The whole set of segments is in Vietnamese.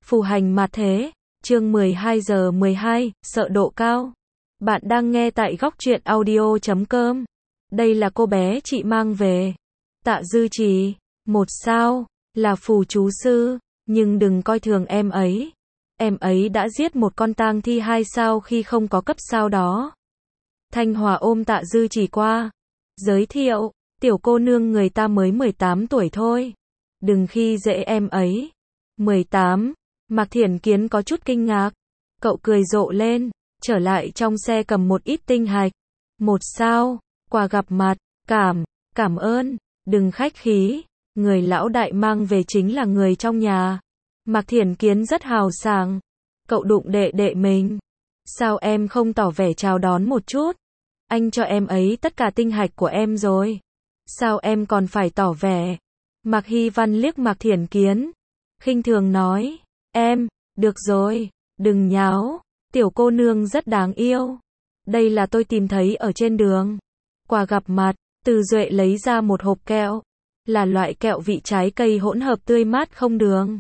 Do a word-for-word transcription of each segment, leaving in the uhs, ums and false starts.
Phù hành mà thế, chương mười hai giờ mười hai, sợ độ cao. Bạn đang nghe tại góc truyện audio chấm com. Đây là cô bé chị mang về. Tạ Dư Trì, một sao, là phù chú sư, nhưng đừng coi thường em ấy. Em ấy đã giết một con tang thi hai sao khi không có cấp sao đó. Thanh Hòa ôm Tạ Dư Trì qua. Giới thiệu, tiểu cô nương người ta mới mười tám tuổi thôi. Đừng khi dễ em ấy. mười tám, Mạc Thiển Kiến có chút kinh ngạc. Cậu cười rộ lên, trở lại trong xe cầm một ít tinh hạch. Một sao, quà gặp mặt, cảm, cảm ơn, đừng khách khí. Người lão đại mang về chính là người trong nhà. Mạc Thiển Kiến rất hào sảng. Cậu đụng đệ đệ mình. Sao em không tỏ vẻ chào đón một chút? Anh cho em ấy tất cả tinh hạch của em rồi. Sao em còn phải tỏ vẻ? Mạc Hy Văn liếc Mạc Thiển Kiến. Khinh thường nói, em, được rồi, đừng nháo, tiểu cô nương rất đáng yêu. Đây là tôi tìm thấy ở trên đường. Quà gặp mặt, Từ Duệ lấy ra một hộp kẹo, là loại kẹo vị trái cây hỗn hợp tươi mát không đường.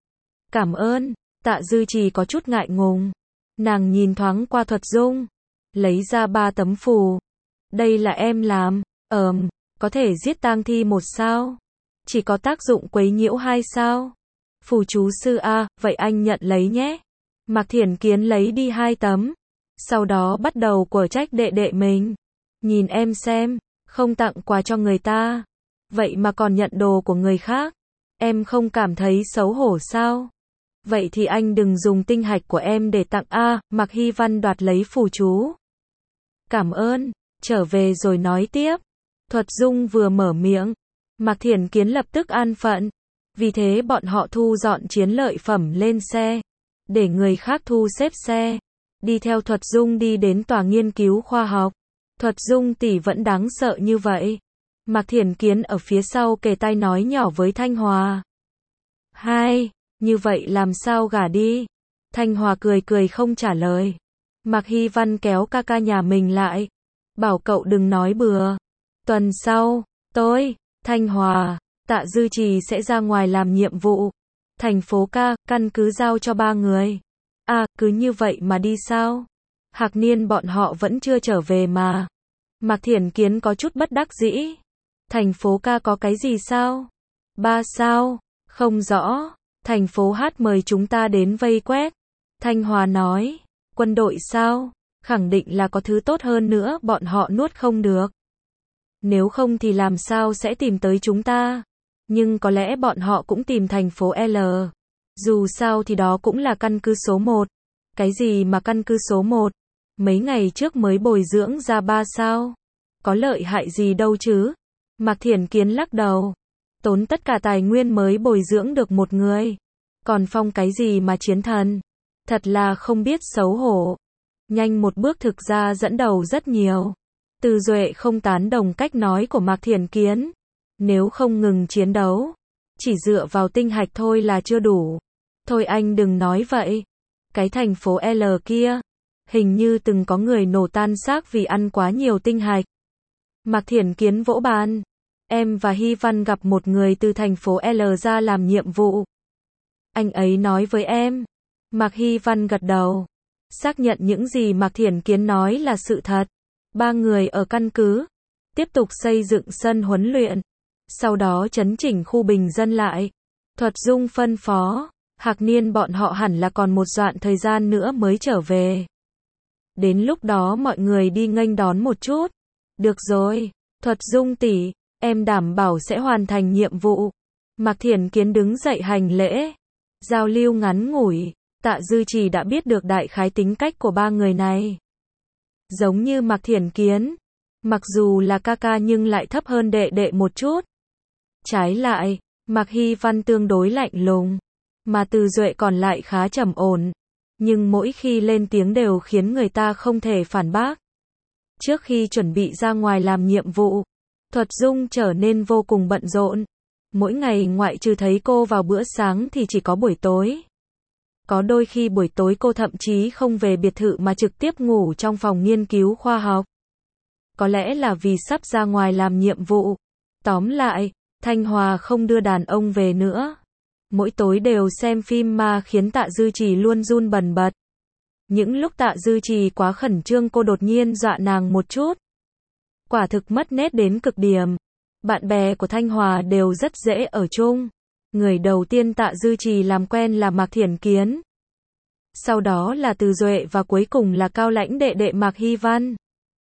Cảm ơn, Tạ Dư Trì có chút ngại ngùng. Nàng nhìn thoáng qua Thuật Dung, lấy ra ba tấm phù. Đây là em làm, ờm, có thể giết tang thi một sao, chỉ có tác dụng quấy nhiễu hai sao. Phù chú sư a, vậy anh nhận lấy nhé. Mạc Thiển Kiến lấy đi hai tấm, sau đó bắt đầu quở trách đệ đệ mình. Nhìn em xem, không tặng quà cho người ta, vậy mà còn nhận đồ của người khác. Em không cảm thấy xấu hổ sao? Vậy thì anh đừng dùng tinh hạch của em để tặng a. Mạc Hy Văn đoạt lấy phù chú. Cảm ơn, trở về rồi nói tiếp. Thuật Dung vừa mở miệng, Mạc Thiển Kiến lập tức an phận. Vì thế bọn họ thu dọn chiến lợi phẩm lên xe, để người khác thu xếp xe, đi theo Thuật Dung đi đến tòa nghiên cứu khoa học. Thuật Dung tỷ vẫn đáng sợ như vậy. Mạc Thiển Kiến ở phía sau kề tai nói nhỏ với Thanh Hòa. Hai, như vậy làm sao gả đi? Thanh Hòa cười cười không trả lời. Mạc Hy Văn kéo ca ca nhà mình lại, bảo cậu đừng nói bừa. Tuần sau, tôi, Thanh Hòa, Tạ Dư Trì sẽ ra ngoài làm nhiệm vụ. Thành phố ca, căn cứ giao cho ba người. À, cứ như vậy mà đi sao? Hạc Niên bọn họ vẫn chưa trở về mà. Mạc Thiển Kiến có chút bất đắc dĩ. Thành phố ca có cái gì sao? Ba sao? Không rõ. Thành phố hát mời chúng ta đến vây quét. Thanh Hòa nói. Quân đội sao? Khẳng định là có thứ tốt hơn nữa bọn họ nuốt không được. Nếu không thì làm sao sẽ tìm tới chúng ta? Nhưng có lẽ bọn họ cũng tìm thành phố L. Dù sao thì đó cũng là căn cứ số một. Cái gì mà căn cứ số một? Mấy ngày trước mới bồi dưỡng ra ba sao. Có lợi hại gì đâu chứ? Mạc Thiển Kiến lắc đầu. Tốn tất cả tài nguyên mới bồi dưỡng được một người. Còn phong cái gì mà chiến thần? Thật là không biết xấu hổ. Nhanh một bước thực ra dẫn đầu rất nhiều. Từ Duệ không tán đồng cách nói của Mạc Thiển Kiến. Nếu không ngừng chiến đấu, chỉ dựa vào tinh hạch thôi là chưa đủ. Thôi anh đừng nói vậy. Cái thành phố L kia, hình như từng có người nổ tan xác vì ăn quá nhiều tinh hạch. Mạc Thiển Kiến vỗ bàn. Em và Hy Văn gặp một người từ thành phố L ra làm nhiệm vụ. Anh ấy nói với em. Mạc Hy Văn gật đầu, xác nhận những gì Mạc Thiển Kiến nói là sự thật. Ba người ở căn cứ, tiếp tục xây dựng sân huấn luyện, sau đó chấn chỉnh khu bình dân lại. Thuật Dung phân phó, Hạc Niên bọn họ hẳn là còn một đoạn thời gian nữa mới trở về. Đến lúc đó mọi người đi nghênh đón một chút. Được rồi, Thuật Dung tỷ, em đảm bảo sẽ hoàn thành nhiệm vụ. Mạc Thiển Kiến đứng dậy hành lễ. Giao lưu ngắn ngủi, Tạ Dư Trì đã biết được đại khái tính cách của ba người này. Giống như Mạc Thiển Kiến, mặc dù là ca ca nhưng lại thấp hơn đệ đệ một chút. Trái lại, Mạc Hy Văn tương đối lạnh lùng, mà Từ Duệ còn lại khá trầm ổn, nhưng mỗi khi lên tiếng đều khiến người ta không thể phản bác. Trước khi chuẩn bị ra ngoài làm nhiệm vụ, Thuật Dung trở nên vô cùng bận rộn. Mỗi ngày ngoại trừ thấy cô vào bữa sáng thì chỉ có buổi tối. Có đôi khi buổi tối cô thậm chí không về biệt thự mà trực tiếp ngủ trong phòng nghiên cứu khoa học. Có lẽ là vì sắp ra ngoài làm nhiệm vụ. Tóm lại, Thanh Hòa không đưa đàn ông về nữa. Mỗi tối đều xem phim ma khiến Tạ Dư Trì luôn run bần bật. Những lúc Tạ Dư Trì quá khẩn trương cô đột nhiên dọa nàng một chút. Quả thực mất nét đến cực điểm. Bạn bè của Thanh Hòa đều rất dễ ở chung. Người đầu tiên Tạ Dư Trì làm quen là Mạc Thiển Kiến. Sau đó là Từ Duệ và cuối cùng là cao lãnh đệ đệ Mạc Hy Văn.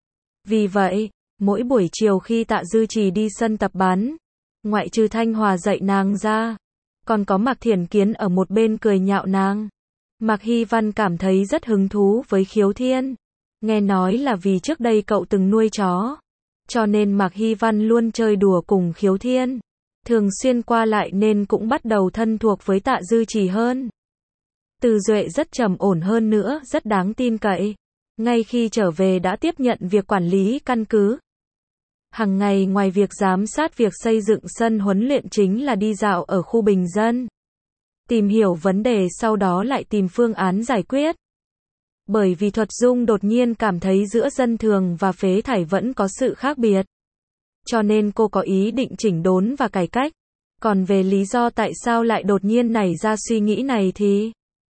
Vì vậy, mỗi buổi chiều khi Tạ Dư Trì đi sân tập bắn, ngoại trừ Thanh Hòa dạy nàng ra, còn có Mạc Thiển Kiến ở một bên cười nhạo nàng. Mạc Hy Văn cảm thấy rất hứng thú với Khiếu Thiên. Nghe nói là vì trước đây cậu từng nuôi chó, cho nên Mạc Hy Văn luôn chơi đùa cùng Khiếu Thiên. Thường xuyên qua lại nên cũng bắt đầu thân thuộc với Tạ Dư Trì hơn. Từ Duệ rất trầm ổn hơn nữa, rất đáng tin cậy. Ngay khi trở về đã tiếp nhận việc quản lý căn cứ. Hằng ngày ngoài việc giám sát việc xây dựng sân huấn luyện chính là đi dạo ở khu bình dân. Tìm hiểu vấn đề sau đó lại tìm phương án giải quyết. Bởi vì Thuật Dung đột nhiên cảm thấy giữa dân thường và phế thải vẫn có sự khác biệt. Cho nên cô có ý định chỉnh đốn và cải cách. Còn về lý do tại sao lại đột nhiên nảy ra suy nghĩ này thì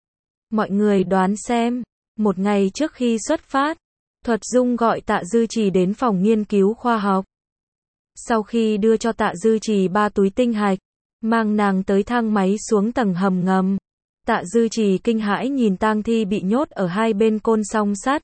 mọi người đoán xem. Một ngày trước khi xuất phát, Thuật Dung gọi Tạ Dư Trì đến phòng nghiên cứu khoa học. Sau khi đưa cho Tạ Dư Trì ba túi tinh hạch, mang nàng tới thang máy xuống tầng hầm ngầm. Tạ Dư Trì kinh hãi nhìn tang thi bị nhốt ở hai bên côn song sắt.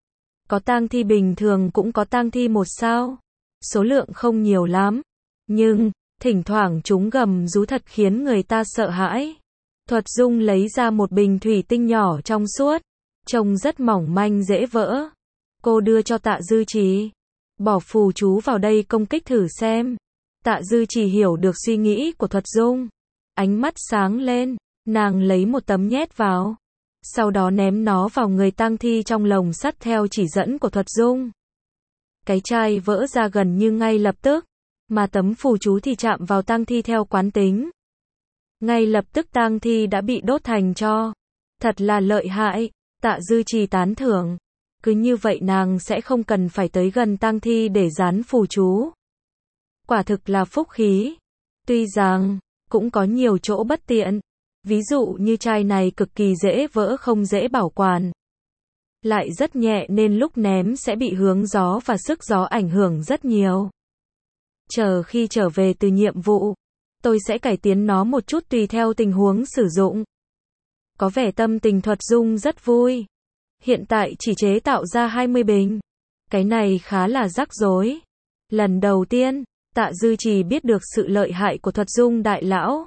Có tang thi bình thường cũng có tang thi một sao. Số lượng không nhiều lắm. Nhưng, thỉnh thoảng chúng gầm rú thật khiến người ta sợ hãi. Thuật Dung lấy ra một bình thủy tinh nhỏ trong suốt. Trông rất mỏng manh dễ vỡ. Cô đưa cho Tạ Dư Trì. Bỏ phù chú vào đây công kích thử xem. Tạ Dư Trì hiểu được suy nghĩ của Thuật Dung. Ánh mắt sáng lên. Nàng lấy một tấm nhét vào. Sau đó ném nó vào người tang thi trong lồng sắt theo chỉ dẫn của Thuật Dung. Cái chai vỡ ra gần như ngay lập tức. Mà tấm phù chú thì chạm vào tang thi theo quán tính. Ngay lập tức tang thi đã bị đốt thành tro. Thật là lợi hại. Tạ Dư Trì tán thưởng. Cứ như vậy nàng sẽ không cần phải tới gần tang thi để dán phù chú. Quả thực là phúc khí. Tuy rằng, cũng có nhiều chỗ bất tiện. Ví dụ như chai này cực kỳ dễ vỡ không dễ bảo quản. Lại rất nhẹ nên lúc ném sẽ bị hướng gió và sức gió ảnh hưởng rất nhiều. Chờ khi trở về từ nhiệm vụ, tôi sẽ cải tiến nó một chút tùy theo tình huống sử dụng. Có vẻ tâm tình Thuật Dung rất vui. Hiện tại chỉ chế tạo ra hai mươi bình. Cái này khá là rắc rối. Lần đầu tiên, Tạ Dư Trì biết được sự lợi hại của Thuật Dung đại lão.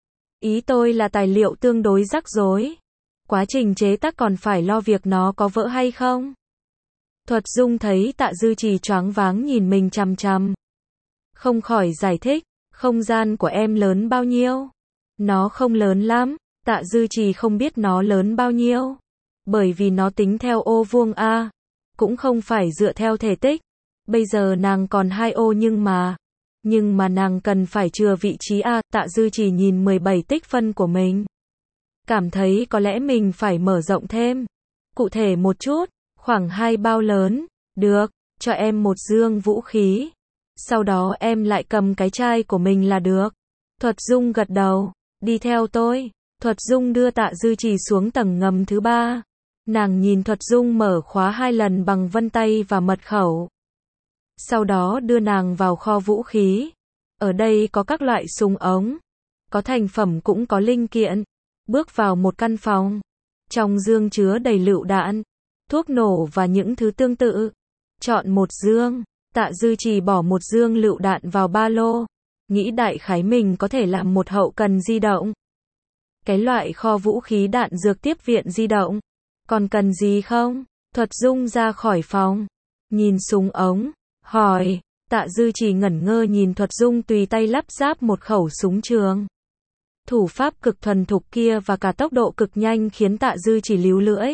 Ý tôi là tài liệu tương đối rắc rối. Quá trình chế tác còn phải lo việc nó có vỡ hay không. Thuật Dung thấy Tạ Dư Trì choáng váng nhìn mình chằm chằm. Không khỏi giải thích, không gian của em lớn bao nhiêu? Nó không lớn lắm. Tạ Dư Trì không biết nó lớn bao nhiêu. Bởi vì nó tính theo ô vuông A. Cũng không phải dựa theo thể tích. Bây giờ nàng còn hai ô nhưng mà. Nhưng mà nàng cần phải chừa vị trí A. Tạ Dư Trì nhìn mười bảy tích phân của mình. Cảm thấy có lẽ mình phải mở rộng thêm. Cụ thể một chút, khoảng hai bao lớn. Được, cho em một dương vũ khí. Sau đó em lại cầm cái chai của mình là được. Thuật Dung gật đầu. Đi theo tôi. Thuật Dung đưa Tạ Dư Trì xuống tầng ngầm thứ ba. Nàng nhìn Thuật Dung mở khóa hai lần bằng vân tay và mật khẩu. Sau đó đưa nàng vào kho vũ khí. Ở đây có các loại súng ống. Có thành phẩm cũng có linh kiện. Bước vào một căn phòng. Trong dương chứa đầy lựu đạn, thuốc nổ và những thứ tương tự. Chọn một dương. Tạ Dư Trì bỏ một dương lựu đạn vào ba lô. Nghĩ đại khái mình có thể làm một hậu cần di động. Cái loại kho vũ khí đạn dược tiếp viện di động. Còn cần gì không? Thuật Dung ra khỏi phòng. Nhìn súng ống. Hỏi. Tạ Dư Trì ngẩn ngơ nhìn Thuật Dung tùy tay lắp ráp một khẩu súng trường. Thủ pháp cực thuần thục kia và cả tốc độ cực nhanh khiến Tạ Dư Trì líu lưỡi.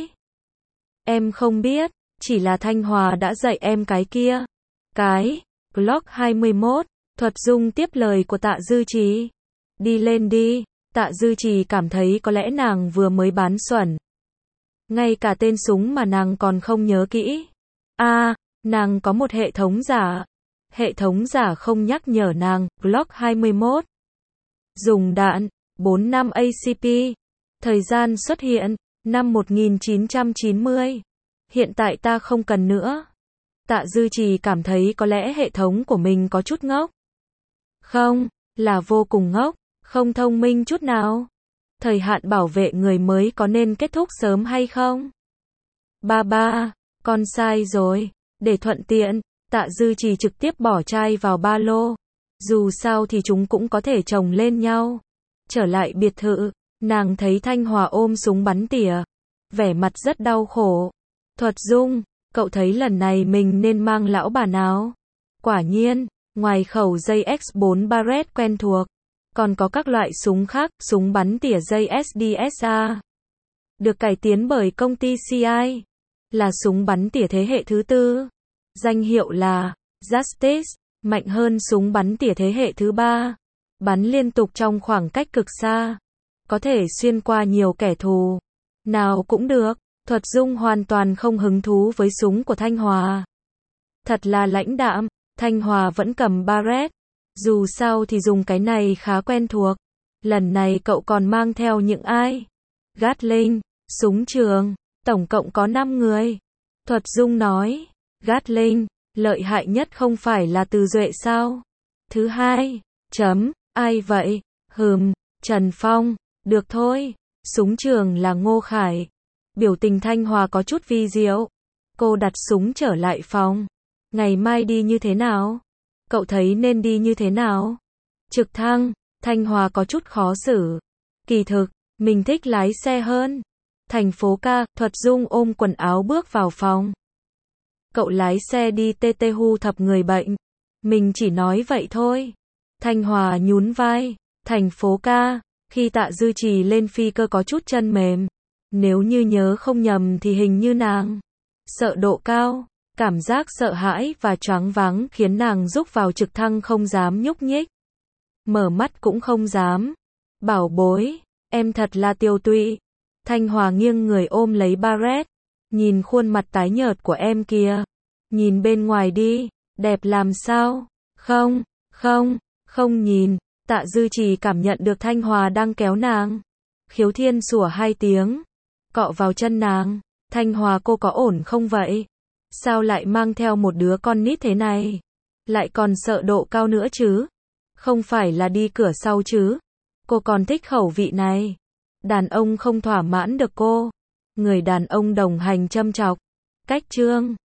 Em không biết. Chỉ là Thanh Hòa đã dạy em cái kia. Cái. Glock hai mươi mốt. Thuật Dung tiếp lời của Tạ Dư Trì. Đi lên đi. Tạ Dư Trì cảm thấy có lẽ nàng vừa mới bán xuẩn. Ngay cả tên súng mà nàng còn không nhớ kỹ. A, à, nàng có một hệ thống giả. Hệ thống giả không nhắc nhở nàng, Glock hai mươi mốt. Dùng đạn, bốn năm a xê pê. Thời gian xuất hiện, năm một nghìn chín trăm chín mươi. Hiện tại ta không cần nữa. Tạ Dư Trì cảm thấy có lẽ hệ thống của mình có chút ngốc. Không, là vô cùng ngốc, không thông minh chút nào. Thời hạn bảo vệ người mới có nên kết thúc sớm hay không? Ba ba, con sai rồi. Để thuận tiện, Tạ Dư Trì trực tiếp bỏ chai vào ba lô. Dù sao thì chúng cũng có thể chồng lên nhau. Trở lại biệt thự, nàng thấy Thanh Hòa ôm súng bắn tỉa. Vẻ mặt rất đau khổ. Thuật Dung, cậu thấy lần này mình nên mang lão bà nào? Quả nhiên, ngoài khẩu dây ích bốn Barrett quen thuộc, còn có các loại súng khác, súng bắn tỉa dây ét đê ét a. Được cải tiến bởi công ty xê i. Là súng bắn tỉa thế hệ thứ tư. Danh hiệu là Justice, mạnh hơn súng bắn tỉa thế hệ thứ ba. Bắn liên tục trong khoảng cách cực xa. Có thể xuyên qua nhiều kẻ thù. Nào cũng được. Thuật Dung hoàn toàn không hứng thú với súng của Thanh Hòa. Thật là lãnh đạm, Thanh Hòa vẫn cầm Barrett. Dù sao thì dùng cái này khá quen thuộc. Lần này cậu còn mang theo những ai? Gatling, súng trường, tổng cộng có năm người. Thuật Dung nói, Gatling, lợi hại nhất không phải là Từ Duệ sao? Thứ hai, chấm, ai vậy? Hừm, Trần Phong, được thôi, súng trường là Ngô Khải. Biểu tình Thanh Hòa có chút vi diệu. Cô đặt súng trở lại phòng. Ngày mai đi như thế nào? Cậu thấy nên đi như thế nào? Trực thăng, Thanh Hòa có chút khó xử. Kỳ thực, mình thích lái xe hơn. Thành phố ca, Thuật Dung ôm quần áo bước vào phòng. Cậu lái xe đi tê tê hu thập người bệnh. Mình chỉ nói vậy thôi. Thanh Hòa nhún vai. Thành phố ca, khi Tạ Dư Trì lên phi cơ có chút chân mềm. Nếu như nhớ không nhầm thì hình như nàng sợ độ cao, cảm giác sợ hãi và choáng váng khiến nàng rúc vào trực thăng không dám nhúc nhích. Mở mắt cũng không dám. Bảo bối, em thật là tiêu tụy. Thanh Hòa nghiêng người ôm lấy Barrett. Nhìn khuôn mặt tái nhợt của em kìa. Nhìn bên ngoài đi, đẹp làm sao? Không, không, không nhìn. Tạ Dư Trì cảm nhận được Thanh Hòa đang kéo nàng. Khiếu Thiên sủa hai tiếng. Cọ vào chân nàng. Thanh Hòa cô có ổn không vậy? Sao lại mang theo một đứa con nít thế này? Lại còn sợ độ cao nữa chứ? Không phải là đi cửa sau chứ? Cô còn thích khẩu vị này. Đàn ông không thỏa mãn được cô. Người đàn ông đồng hành châm chọc. Cách chương